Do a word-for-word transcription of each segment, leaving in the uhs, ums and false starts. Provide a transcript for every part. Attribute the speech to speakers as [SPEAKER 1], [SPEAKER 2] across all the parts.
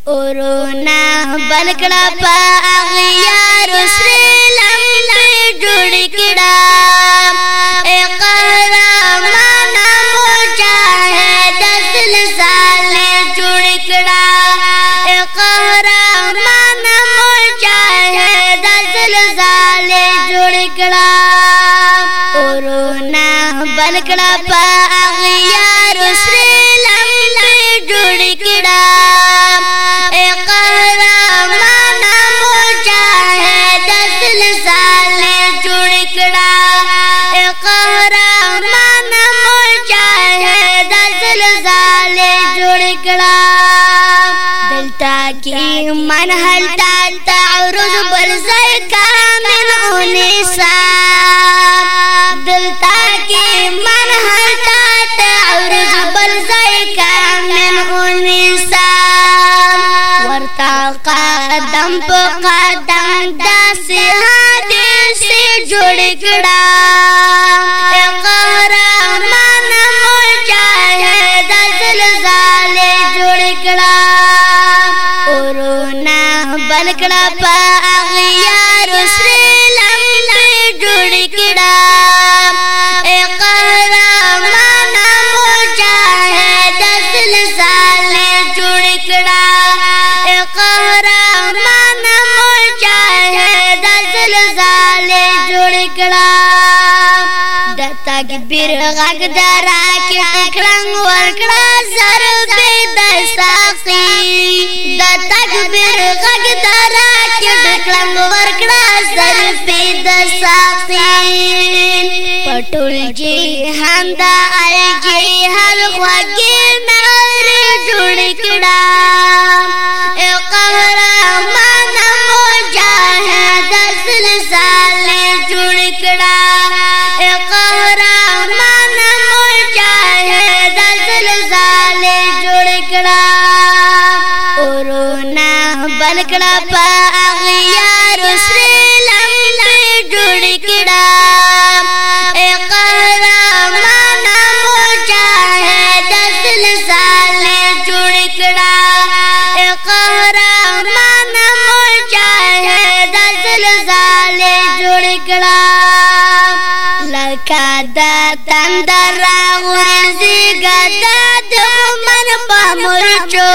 [SPEAKER 1] اورونا بلکڑا پا اغیار سری لمبی جوڑ کڑا اے قهرمان مجاہد زلزال جوڑ کڑا اے قهرمان مجاہد زلزال جوڑ کڑا اورونا بلکڑا پا اغیار سری لمبی جوڑ کڑا دلتا کی من حلتا تعرض برزي كامل انسا دلتا کی من حلتا تعرض برزي كامل انسا ورتا قدم پا قدم داسی حدیث جوڑ کڑا اے قهرمان مجاہد زلزال جوڑ کڑا اورونا بلکڑا پا اغیار سری لمبی جوڑ کڑا اے قهرمان مجاہد زلزال جوڑ کڑا اے قهرمان مجاہد زلزال جوڑ کڑا د تکبیر غږ درا کې کړنګ ورکړه ضرب د ساقي د تکبیر غږ درا کې کړنګ ورکړه ضرب د ساقي پټول جهان د الجهاد خوږی نار جوړ کړه اے قهرمان مجاهد زلزال جوړ کړه اے قهرمان مجاهد زلزال جوړ کړه اورونا بلکړه پا اغیار سری لمبی جوړ کړه اے قهرمان مجاهد زلزال جوړ کړه اے قهرمان مجاهد زلزال جوړ کړه لکا دا تندر غرزی گدا دخمن پا مرچو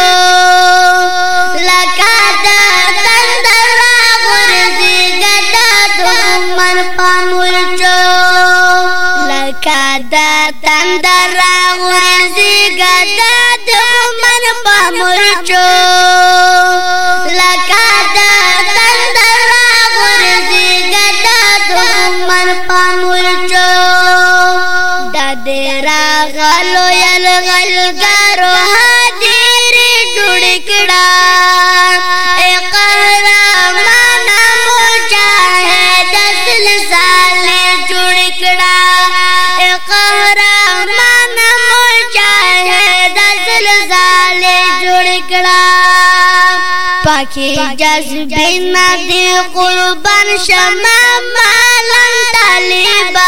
[SPEAKER 1] لکا دا تندر غرزی گدا دخمن پا مرچو لکا دا تندر غرزی گدا دخمن پا مرچو لکا دا تندر غرزی گدا دخمن پا مرچو دادرا غلو یل غلگارو حدیری جوڑ کڑا اے قهرمان مجاہد زلزال جوڑ کڑا اے قهرمان مجاہد زلزال جوڑ کڑا پاکی جذبی ندی قربان شما مالن طالبا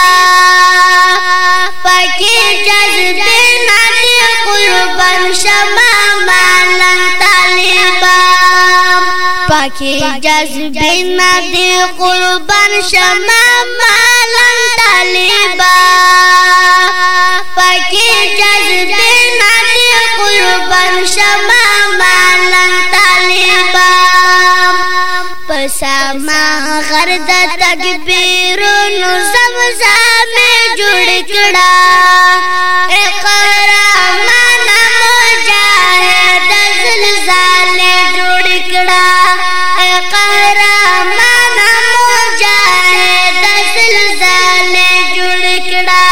[SPEAKER 1] پاکی جذبی ندی قربان شما مالن طالبا پاکی جذبی ندی قربان شما مالن طالبا پاکی جذبی ندی قربان شما مالن طالبا پساما غرد تکبیرونو زمزام جوڑ کڑا اے قهرمان مجاہد زلزال جوڑ کڑا اے قهرمان مجاہد زلزال جوڑ کڑا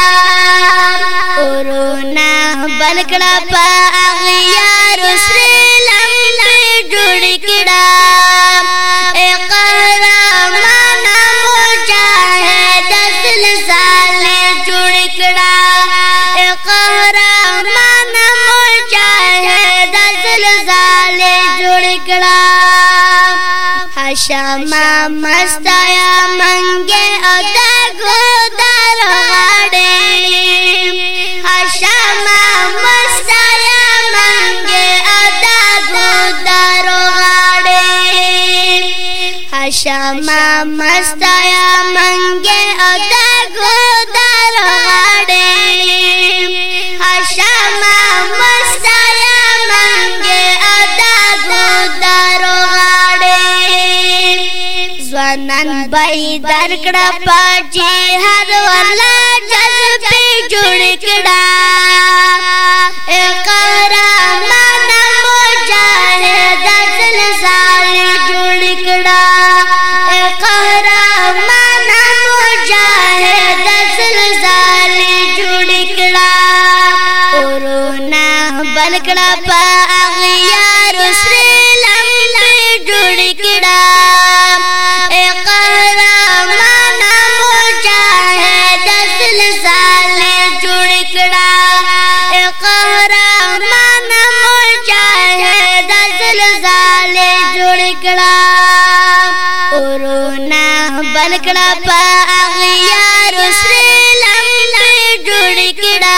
[SPEAKER 1] اورونا بلکڑا پا اغیار سری لمبی جوڑ کڑا اے قهرمان مجاہد زلزال جوڑ کڑا اے قهرمان مجاہد زلزال جوڑ کڑا حشما مستایا منگے ادا گودار غاڑے حشما مستایا منگے ادا گودار هاشما مستیا منګه او د ګودر غاړې هاشما مستیا منګه او د ګودر غاړې ځوانان بای درکړه پاجي هر ولا جذبې جوړ کړه قهرمان مجاهد زلزال جوړ کړه قهرمان مجاهد زلزال جوړ کړه اورونا بلکړه په اغیار سره لمبه جوړ کړه قهرمان مجاهد زلزال جوړ کړه قهرمان مجاهد زلزال جوړ کړه اورونا بلکړه په اغیار سره لمبه جوړ کړه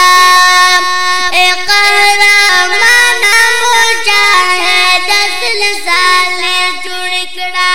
[SPEAKER 1] قهرمان مجاهد زلزال جوړ کړه